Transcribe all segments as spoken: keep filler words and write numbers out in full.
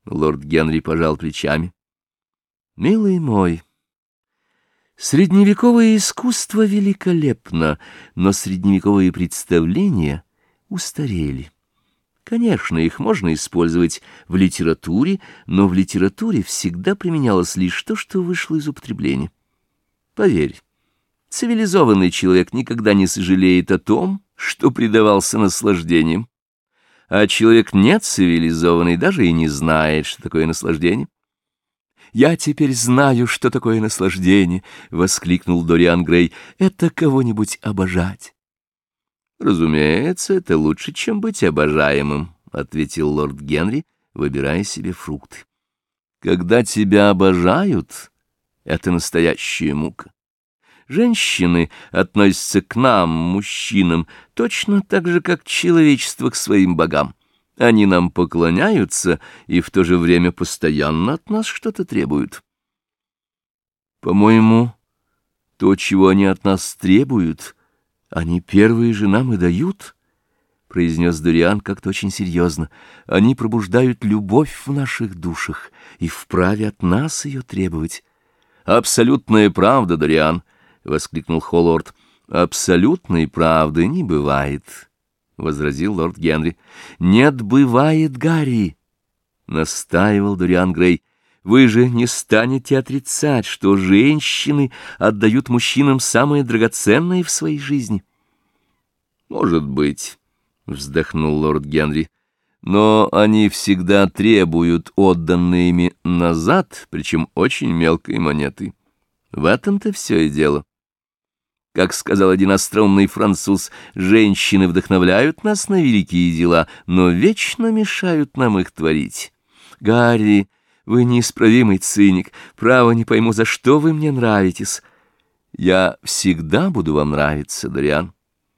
Лорд Генри пожал плечами. Милый мой, средневековое искусство великолепно, но средневековые представления устарели. Конечно, их можно использовать в литературе, но в литературе всегда применялось лишь то, что вышло из употребления. Поверь, цивилизованный человек никогда не сожалеет о том, что предавался наслаждениям, а человек нецивилизованный даже и не знает, что такое наслаждение. «Я теперь знаю, что такое наслаждение!» — воскликнул Дориан Грей. «Это кого-нибудь обожать!» «Разумеется, это лучше, чем быть обожаемым», — ответил лорд Генри, выбирая себе фрукты. «Когда тебя обожают, это настоящая мука. Женщины относятся к нам, мужчинам, точно так же, как человечество к своим богам. Они нам поклоняются и в то же время постоянно от нас что-то требуют. По-моему, то, чего они от нас требуют, они первые же нам и дают, — произнес Дориан как-то очень серьезно. Они пробуждают любовь в наших душах и вправе от нас ее требовать. Абсолютная правда, Дориан, — воскликнул Холлорд. Абсолютной правды не бывает, — возразил лорд Генри. Нет, бывает, Гарри, — настаивал Дориан Грей. Вы же не станете отрицать, что женщины отдают мужчинам самое драгоценное в своей жизни. — Может быть, — вздохнул лорд Генри, — но они всегда требуют отданные ими назад, причем очень мелкой монеты. В этом-то все и дело. Как сказал один остроумный француз, женщины вдохновляют нас на великие дела, но вечно мешают нам их творить. Гарри, вы неисправимый циник. Право, не пойму, за что вы мне нравитесь. Я всегда буду вам нравиться, Дориан.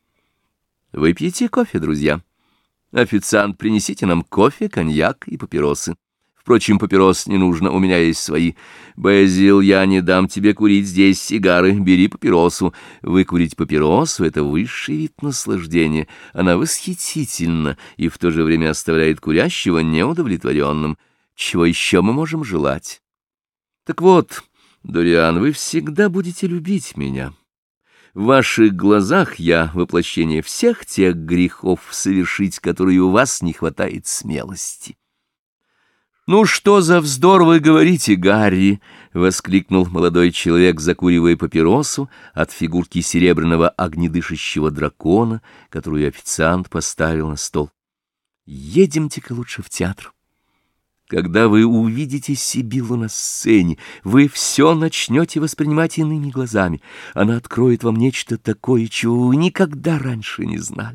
Выпьете кофе, друзья? Официант, принесите нам кофе, коньяк и папиросы. Впрочем, папирос не нужно, у меня есть свои. Безил, я не дам тебе курить здесь сигары, бери папиросу. Выкурить папиросу — это высший вид наслаждения. Она восхитительна и в то же время оставляет курящего неудовлетворенным. Чего еще мы можем желать? Так вот, Дориан, вы всегда будете любить меня. В ваших глазах я воплощение всех тех грехов, совершить которые у вас не хватает смелости. «Ну что за вздор вы говорите, Гарри?» — воскликнул молодой человек, закуривая папиросу от фигурки серебряного огнедышащего дракона, которую официант поставил на стол. «Едемте-ка лучше в театр. Когда вы увидите Сибиллу на сцене, вы все начнете воспринимать иными глазами. Она откроет вам нечто такое, чего вы никогда раньше не знали».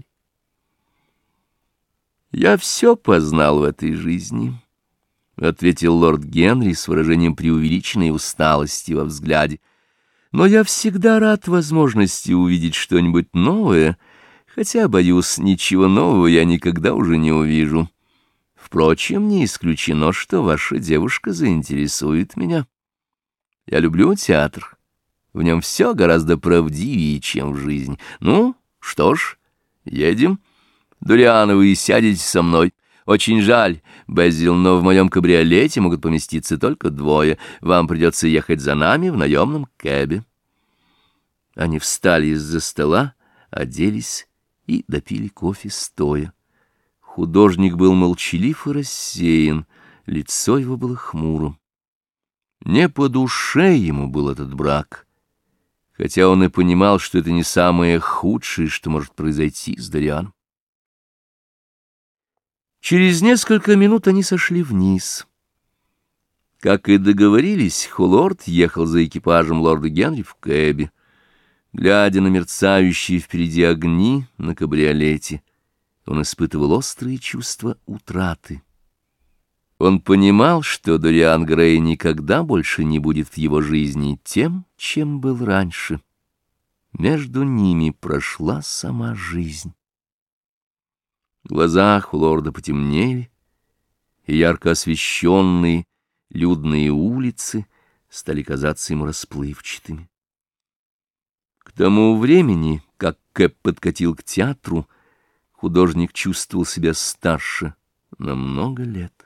«Я все познал в этой жизни», — ответил лорд Генри с выражением преувеличенной усталости во взгляде. «Но я всегда рад возможности увидеть что-нибудь новое, хотя, боюсь, ничего нового я никогда уже не увижу. Впрочем, не исключено, что ваша девушка заинтересует меня. Я люблю театр. В нем все гораздо правдивее, чем в жизни. Ну, что ж, едем. Дориан, вы сядете со мной. Очень жаль, Безил, но в моем кабриолете могут поместиться только двое. Вам придется ехать за нами в наемном кэбе». Они встали из-за стола, оделись и допили кофе стоя. Художник был молчалив и рассеян, лицо его было хмурым. Не по душе ему был этот брак, хотя он и понимал, что это не самое худшее, что может произойти с Дорианом. Через несколько минут они сошли вниз. Как и договорились, Холлорд ехал за экипажем лорда Генри в кэбе. Глядя на мерцающие впереди огни на кабриолете, он испытывал острые чувства утраты. Он понимал, что Дориан Грей никогда больше не будет в его жизни тем, чем был раньше. Между ними прошла сама жизнь. В глазах у лорда потемнели, и ярко освещенные людные улицы стали казаться ему расплывчатыми. К тому времени, как кэб подкатил к театру, художник чувствовал себя старше на много лет.